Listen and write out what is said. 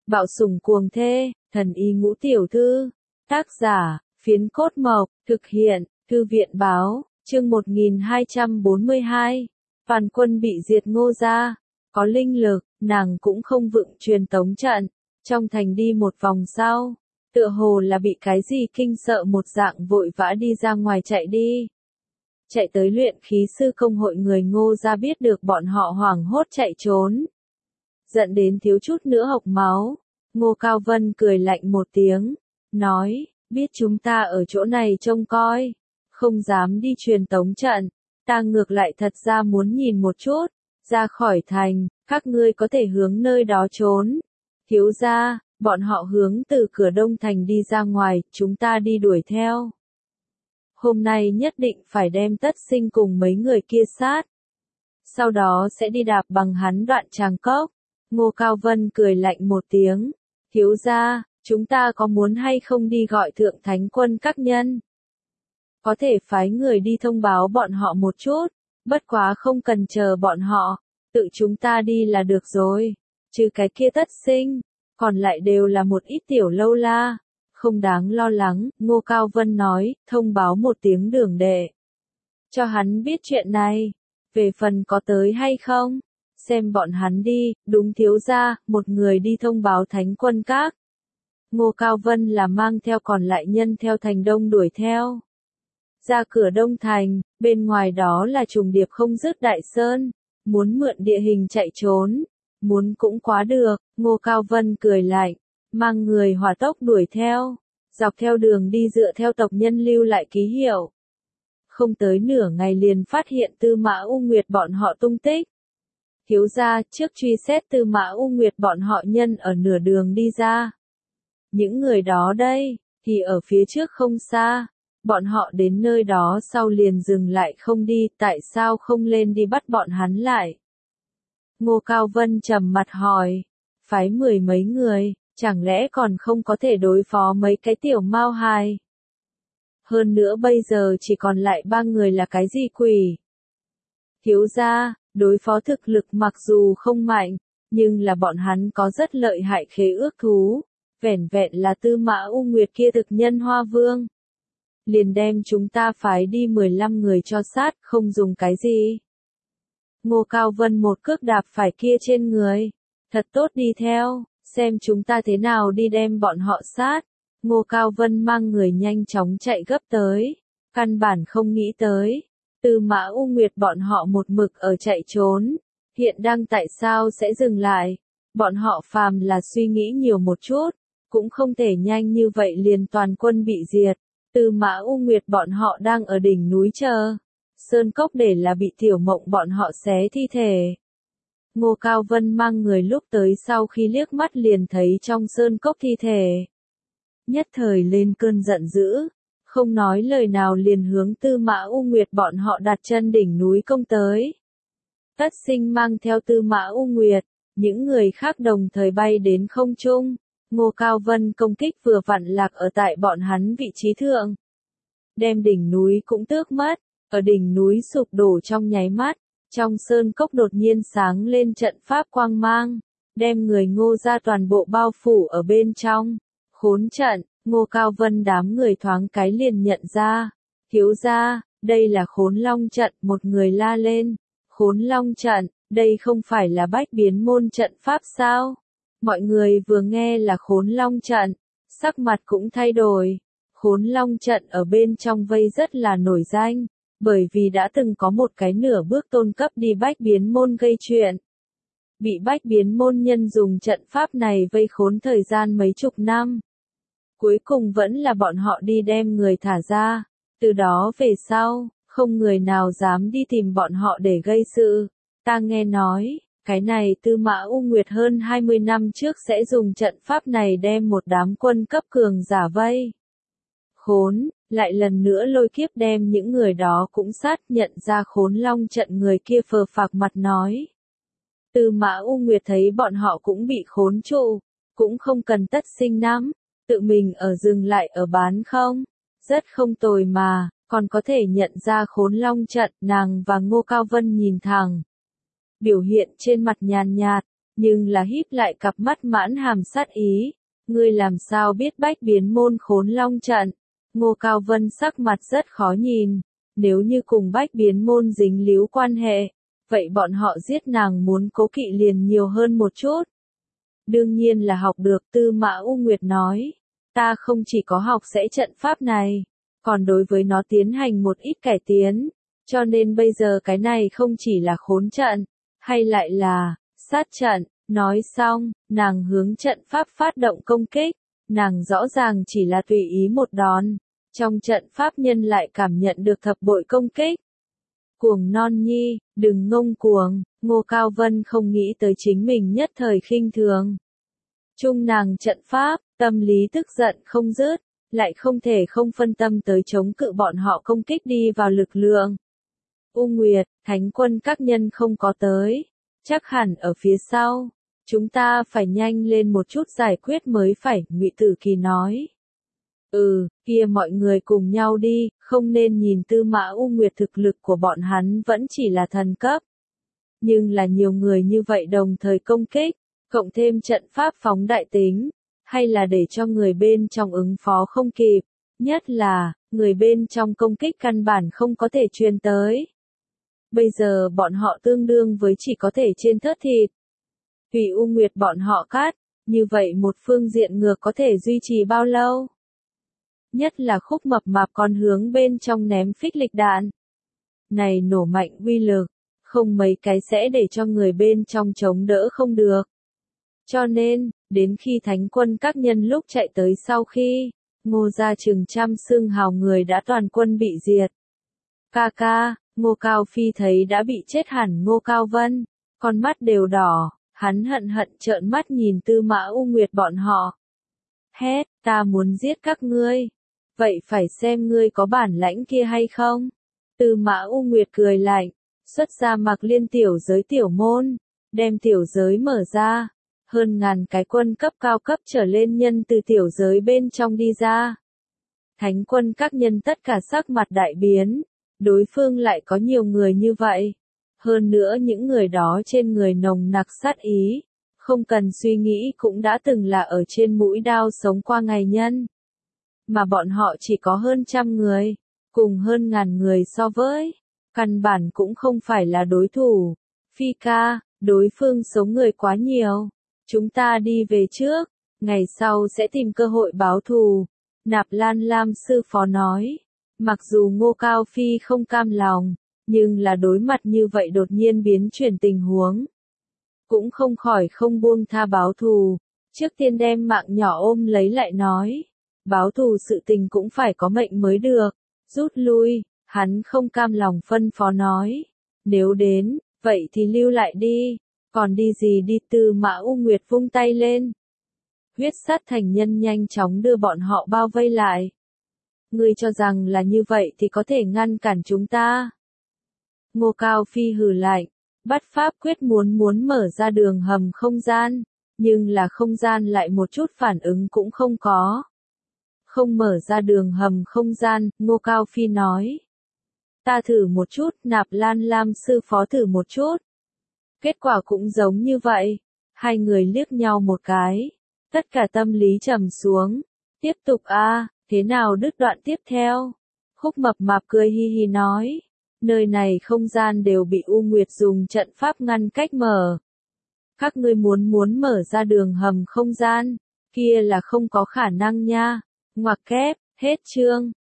Bạo sủng cuồng thê, thần y ngũ tiểu thư. Tác giả, Phiến Cốt Mộc, thực hiện, Thư viện báo, chương 1242. Toàn quân bị diệt Ngô gia, có linh lực, nàng cũng không vựng truyền tống trận. Trong thành đi một vòng sau, tựa hồ là bị cái gì kinh sợ một dạng vội vã đi ra ngoài chạy đi. Chạy tới luyện khí sư công hội người Ngô gia biết được bọn họ hoảng hốt chạy trốn. Giận đến thiếu chút nữa hộc máu. Ngô Cao Vân cười lạnh một tiếng, nói, biết chúng ta ở chỗ này trông coi, không dám đi truyền tống trận, ta ngược lại thật ra muốn nhìn một chút, ra khỏi thành, các ngươi có thể hướng nơi đó trốn. Thiếu gia, bọn họ hướng từ cửa đông thành đi ra ngoài, chúng ta đi đuổi theo. Hôm nay nhất định phải đem Tất Sinh cùng mấy người kia sát. Sau đó sẽ đi đạp bằng hắn đoạn tràng cốc. Ngô Cao Vân cười lạnh một tiếng. Thiếu gia, chúng ta có muốn hay không đi gọi thượng thánh quân các nhân? Có thể phái người đi thông báo bọn họ một chút, bất quá không cần chờ bọn họ, tự chúng ta đi là được rồi. Trừ cái kia Tất Sinh, còn lại đều là một ít tiểu lâu la. Không đáng lo lắng, Ngô Cao Vân nói, thông báo một tiếng Đường Đệ. Cho hắn biết chuyện này, về phần có tới hay không, xem bọn hắn đi, đúng thiếu gia, một người đi thông báo thánh quân các. Ngô Cao Vân là mang theo còn lại nhân theo thành đông đuổi theo. Ra cửa đông thành, bên ngoài đó là trùng điệp không dứt đại sơn, muốn mượn địa hình chạy trốn, muốn cũng quá được, Ngô Cao Vân cười lạnh, mang người hỏa tốc đuổi theo, dọc theo đường đi dựa theo tộc nhân lưu lại ký hiệu. Không tới nửa ngày liền phát hiện Tư Mã U Nguyệt bọn họ tung tích. Thiếu gia, trước truy xét Tư Mã U Nguyệt bọn họ nhân ở nửa đường đi ra. Những người đó đây, thì ở phía trước không xa. Bọn họ đến nơi đó sau liền dừng lại không đi, tại sao không lên đi bắt bọn hắn lại? Ngô Cao Vân trầm mặt hỏi, phái 10 mấy người, chẳng lẽ còn không có thể đối phó mấy cái tiểu mao hài? Hơn nữa bây giờ chỉ còn lại 3 người là cái gì quỷ? Thiếu gia, đối phó thực lực mặc dù không mạnh, nhưng là bọn hắn có rất lợi hại khế ước thú, vẻn vẹn là Tư Mã U Nguyệt kia thực nhân Hoa Vương. Liền đem chúng ta phái đi 15 người cho sát, không dùng cái gì. Ngô Cao Vân một cước đạp phải kia trên người, thật tốt đi theo, xem chúng ta thế nào đi đem bọn họ sát. Ngô Cao Vân mang người nhanh chóng chạy gấp tới, căn bản không nghĩ tới. Tư Mã U Nguyệt bọn họ một mực ở chạy trốn, hiện đang tại sao sẽ dừng lại? Bọn họ phàm là suy nghĩ nhiều một chút, cũng không thể nhanh như vậy liền toàn quân bị diệt. Tư Mã U Nguyệt bọn họ đang ở đỉnh núi chờ. Sơn cốc để là bị Tiểu Mộng bọn họ xé thi thể. Ngô Cao Vân mang người lúc tới sau khi liếc mắt liền thấy trong sơn cốc thi thể. Nhất thời lên cơn giận dữ, không nói lời nào liền hướng Tư Mã U Nguyệt bọn họ đặt chân đỉnh núi công tới. Tất Sinh mang theo Tư Mã U Nguyệt, những người khác đồng thời bay đến không trung. Ngô Cao Vân công kích vừa vặn lạc ở tại bọn hắn vị trí thượng. Đem đỉnh núi cũng tước mất, ở đỉnh núi sụp đổ trong nháy mắt, trong sơn cốc đột nhiên sáng lên trận pháp quang mang, đem người Ngô gia toàn bộ bao phủ ở bên trong. Khốn trận, Ngô Cao Vân đám người thoáng cái liền nhận ra. Thiếu gia, đây là Khốn Long trận, một người la lên. Khốn Long trận, đây không phải là Bách Biến môn trận pháp sao? Mọi người vừa nghe là Khốn Long trận, sắc mặt cũng thay đổi. Khốn Long trận ở bên trong vây rất là nổi danh, bởi vì đã từng có một cái nửa bước tôn cấp đi Bách Biến môn gây chuyện. Bị Bách Biến môn nhân dùng trận pháp này vây khốn thời gian mấy chục năm. Cuối cùng vẫn là bọn họ đi đem người thả ra, từ đó về sau, không người nào dám đi tìm bọn họ để gây sự. Ta nghe nói, cái này Tư Mã U Nguyệt hơn 20 năm trước sẽ dùng trận pháp này đem một đám quân cấp cường giả vây. Khốn, lại lần nữa lôi kiếp đem những người đó cũng sát nhận ra Khốn Long trận người kia phờ phạc mặt nói. Tư Mã U Nguyệt thấy bọn họ cũng bị khốn trụ, cũng không cần Tất Sinh nắm, tự mình ở dừng lại ở bán không, rất không tồi mà, còn có thể nhận ra Khốn Long trận. Nàng và Ngô Cao Vân nhìn thẳng. Biểu hiện trên mặt nhàn nhạt, nhưng là híp lại cặp mắt mãn hàm sát ý. Ngươi làm sao biết Bách Biến Môn Khốn Long trận? Ngô Cao Vân sắc mặt rất khó nhìn. Nếu như cùng Bách Biến Môn dính líu quan hệ, vậy bọn họ giết nàng muốn cố kỵ liền nhiều hơn một chút. Đương nhiên là học được, Tư Mã U Nguyệt nói. Ta không chỉ có học sẽ trận pháp này, còn đối với nó tiến hành một ít cải tiến. Cho nên bây giờ cái này không chỉ là khốn trận, hay lại là sát trận. Nói xong, nàng hướng trận pháp phát động công kích. Nàng rõ ràng chỉ là tùy ý một đòn. Trong trận pháp nhân lại cảm nhận được thập bội công kích. Cuồng non nhi, đừng ngông cuồng, Ngô Cao Vân không nghĩ tới chính mình nhất thời khinh thường. Chung nàng trận pháp, tâm lý tức giận không dứt, lại không thể không phân tâm tới chống cự bọn họ công kích đi vào lực lượng. U Nguyệt, Thánh quân các nhân không có tới, chắc hẳn ở phía sau. Chúng ta phải nhanh lên một chút giải quyết mới phải, Ngụy Tử Kỳ nói. Kia mọi người cùng nhau đi, không nên nhìn Tư Mã U Nguyệt thực lực của bọn hắn vẫn chỉ là thần cấp. Nhưng là nhiều người như vậy đồng thời công kích, cộng thêm trận pháp phóng đại tính, hay là để cho người bên trong ứng phó không kịp, nhất là, người bên trong công kích căn bản không có thể truyền tới. Bây giờ bọn họ tương đương với chỉ có thể trên thớt thịt. Tùy U Nguyệt bọn họ cắt, như vậy một phương diện ngược có thể duy trì bao lâu? Nhất là Khúc Mập Mạp còn hướng bên trong ném phích lịch đạn. Này nổ mạnh uy lực, không mấy cái sẽ để cho người bên trong chống đỡ không được. Cho nên, đến khi Thánh quân các nhân lúc chạy tới sau khi, Ngô gia chừng trăm xương hào người đã toàn quân bị diệt. Ca ca, Ngô Cao Phi thấy đã bị chết hẳn Ngô Cao Vân, con mắt đều đỏ, hắn hận hận trợn mắt nhìn Tư Mã U Nguyệt bọn họ. Hét, ta muốn giết các ngươi. Vậy phải xem ngươi có bản lãnh kia hay không? Tư Mã U Nguyệt cười lạnh, xuất ra Mạc Liên tiểu giới tiểu môn, đem tiểu giới mở ra. Hơn ngàn cái quân cấp cao cấp trở lên nhân từ tiểu giới bên trong đi ra. Thánh quân các nhân tất cả sắc mặt đại biến, đối phương lại có nhiều người như vậy. Hơn nữa những người đó trên người nồng nặc sát ý, không cần suy nghĩ cũng đã từng là ở trên mũi đao sống qua ngày nhân. Mà bọn họ chỉ có hơn 100 người, cùng hơn ngàn người so với, căn bản cũng không phải là đối thủ. Phi ca, đối phương số người quá nhiều. Chúng ta đi về trước, ngày sau sẽ tìm cơ hội báo thù. Nạp Lan Lam sư phó nói, mặc dù Ngô Cao Phi không cam lòng, nhưng là đối mặt như vậy đột nhiên biến chuyển tình huống. Cũng không khỏi không buông tha báo thù, trước tiên đem mạng nhỏ ôm lấy lại nói, báo thù sự tình cũng phải có mệnh mới được, rút lui, hắn không cam lòng phân phó nói, nếu đến, vậy thì lưu lại đi. Còn đi gì đi, Tư Mã U Nguyệt vung tay lên. Huyết sát thành nhân nhanh chóng đưa bọn họ bao vây lại. Ngươi cho rằng là như vậy thì có thể ngăn cản chúng ta. Ngô Cao Phi hừ lạnh, bắt pháp quyết muốn mở ra đường hầm không gian, nhưng là không gian lại một chút phản ứng cũng không có. Không mở ra đường hầm không gian, Ngô Cao Phi nói. Ta thử một chút, Nạp Lan Lam sư phó thử một chút. Kết quả cũng giống như vậy. Hai người liếc nhau một cái. Tất cả tâm lý trầm xuống. Tiếp tục thế nào đứt đoạn tiếp theo? Khúc Mập Mạp cười hi hi nói. Nơi này không gian đều bị U Nguyệt dùng trận pháp ngăn cách mở. Các ngươi muốn mở ra đường hầm không gian, kia là không có khả năng nha. Ngoặc kép, hết chương.